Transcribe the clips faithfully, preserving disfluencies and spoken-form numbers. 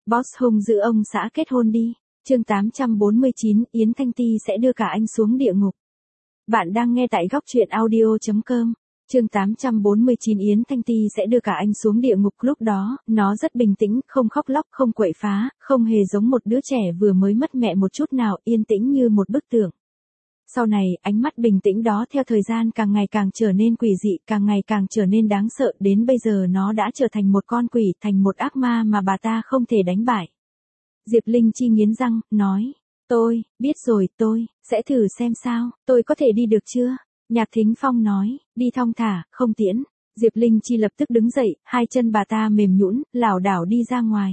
Boss hung dữ ông xã kết hôn đi. Chương tám trăm bốn mươi chín, Yến Thanh Ti sẽ đưa cả anh xuống địa ngục. Bạn đang nghe tại góc truyện audio chấm com. Chương tám trăm bốn mươi chín, Yến Thanh Ti sẽ đưa cả anh xuống địa ngục. Lúc đó, nó rất bình tĩnh, không khóc lóc, không quậy phá, không hề giống một đứa trẻ vừa mới mất mẹ một chút nào, yên tĩnh như một bức tượng. Sau này, ánh mắt bình tĩnh đó theo thời gian càng ngày càng trở nên quỷ dị, càng ngày càng trở nên đáng sợ, đến bây giờ nó đã trở thành một con quỷ, thành một ác ma mà bà ta không thể đánh bại. Diệp Linh Chi nghiến răng, nói, tôi, biết rồi, tôi, sẽ thử xem sao, tôi có thể đi được chưa? Nhạc Thính Phong nói, đi thong thả, không tiễn. Diệp Linh Chi lập tức đứng dậy, hai chân bà ta mềm nhũn, lảo đảo đi ra ngoài.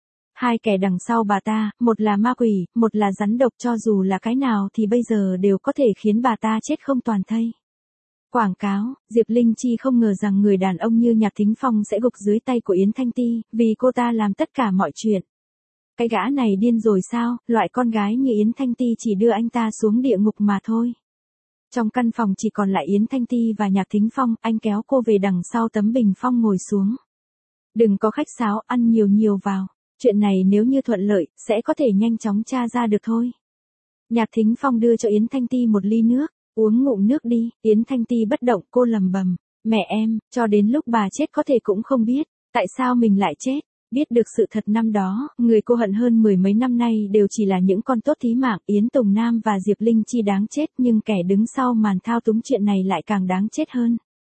Hai kẻ đằng sau bà ta, một là ma quỷ, một là rắn độc, cho dù là cái nào thì bây giờ đều có thể khiến bà ta chết không toàn thây. Quảng cáo, Diệp Linh Chi không ngờ rằng người đàn ông như Nhạc Thính Phong sẽ gục dưới tay của Yến Thanh Ti, vì cô ta làm tất cả mọi chuyện. Cái gã này điên rồi sao, loại con gái như Yến Thanh Ti chỉ đưa anh ta xuống địa ngục mà thôi. Trong căn phòng chỉ còn lại Yến Thanh Ti và Nhạc Thính Phong, anh kéo cô về đằng sau tấm bình phong ngồi xuống. Đừng có khách sáo, ăn nhiều nhiều vào. Chuyện này nếu như thuận lợi, sẽ có thể nhanh chóng tra ra được thôi. Nhạc Thính Phong đưa cho Yến Thanh Ti một ly nước, uống ngụm nước đi. Yến Thanh Ti bất động, cô lầm bầm, mẹ em, cho đến lúc bà chết có thể cũng không biết, tại sao mình lại chết. Biết được sự thật năm đó, người cô hận hơn mười mấy năm nay đều chỉ là những con tốt thí mạng, Yến Tùng Nam và Diệp Linh Chi đáng chết, nhưng kẻ đứng sau màn thao túng chuyện này lại càng đáng chết hơn.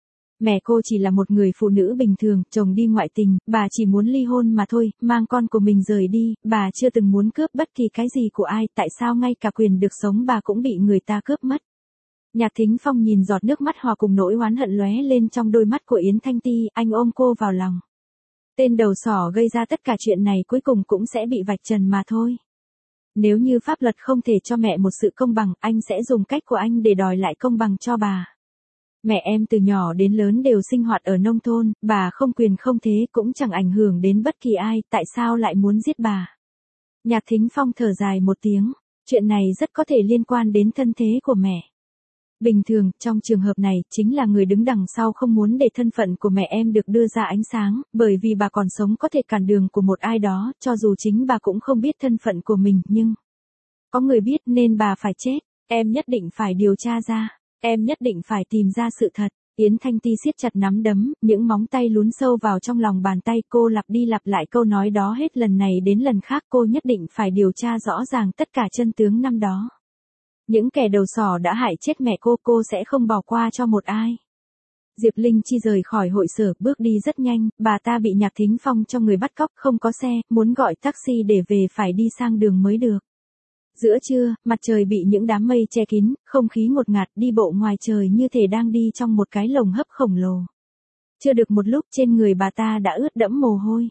Mẹ cô chỉ là một người phụ nữ bình thường, chồng đi ngoại tình, bà chỉ muốn ly hôn mà thôi, mang con của mình rời đi, bà chưa từng muốn cướp bất kỳ cái gì của ai, tại sao ngay cả quyền được sống bà cũng bị người ta cướp mất. Nhạc Thính Phong nhìn giọt nước mắt hòa cùng nỗi oán hận lóe lên trong đôi mắt của Yến Thanh Ti, anh ôm cô vào lòng. Tên đầu sỏ gây ra tất cả chuyện này cuối cùng cũng sẽ bị vạch trần mà thôi. Nếu như pháp luật không thể cho mẹ một sự công bằng, anh sẽ dùng cách của anh để đòi lại công bằng cho bà. Mẹ em từ nhỏ đến lớn đều sinh hoạt ở nông thôn, bà không quyền không thế cũng chẳng ảnh hưởng đến bất kỳ ai, tại sao lại muốn giết bà? Nhạc Thính Phong thở dài một tiếng, chuyện này rất có thể liên quan đến thân thế của mẹ. Bình thường, trong trường hợp này, chính là người đứng đằng sau không muốn để thân phận của mẹ em được đưa ra ánh sáng, bởi vì bà còn sống có thể cản đường của một ai đó, cho dù chính bà cũng không biết thân phận của mình, nhưng có người biết nên bà phải chết, em nhất định phải điều tra ra, em nhất định phải tìm ra sự thật. Yến Thanh Ti siết chặt nắm đấm, những móng tay lún sâu vào trong lòng bàn tay, cô lặp đi lặp lại câu nói đó hết lần này đến lần khác, cô nhất định phải điều tra rõ ràng tất cả chân tướng năm đó. Những kẻ đầu sỏ đã hại chết mẹ cô, cô sẽ không bỏ qua cho một ai. Diệp Linh Chi rời khỏi hội sở, bước đi rất nhanh, bà ta bị Nhạc Thính Phong cho người bắt cóc, không có xe, muốn gọi taxi để về phải đi sang đường mới được. Giữa trưa, mặt trời bị những đám mây che kín, không khí ngột ngạt, đi bộ ngoài trời như thể đang đi trong một cái lồng hấp khổng lồ. Chưa được một lúc trên người bà ta đã ướt đẫm mồ hôi.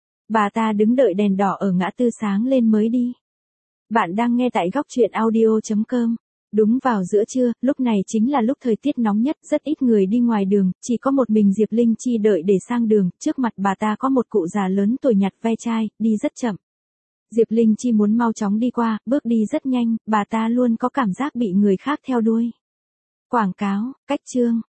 Bà ta đứng đợi đèn đỏ ở ngã tư sáng lên mới đi. Bạn đang nghe tại góc truyện audio chấm com. Đúng vào giữa trưa, lúc này chính là lúc thời tiết nóng nhất, rất ít người đi ngoài đường, chỉ có một mình Diệp Linh Chi đợi để sang đường, trước mặt bà ta có một cụ già lớn tuổi nhặt ve chai, đi rất chậm. Diệp Linh Chi muốn mau chóng đi qua, bước đi rất nhanh, bà ta luôn có cảm giác bị người khác theo đuôi. Quảng cáo, cách chương,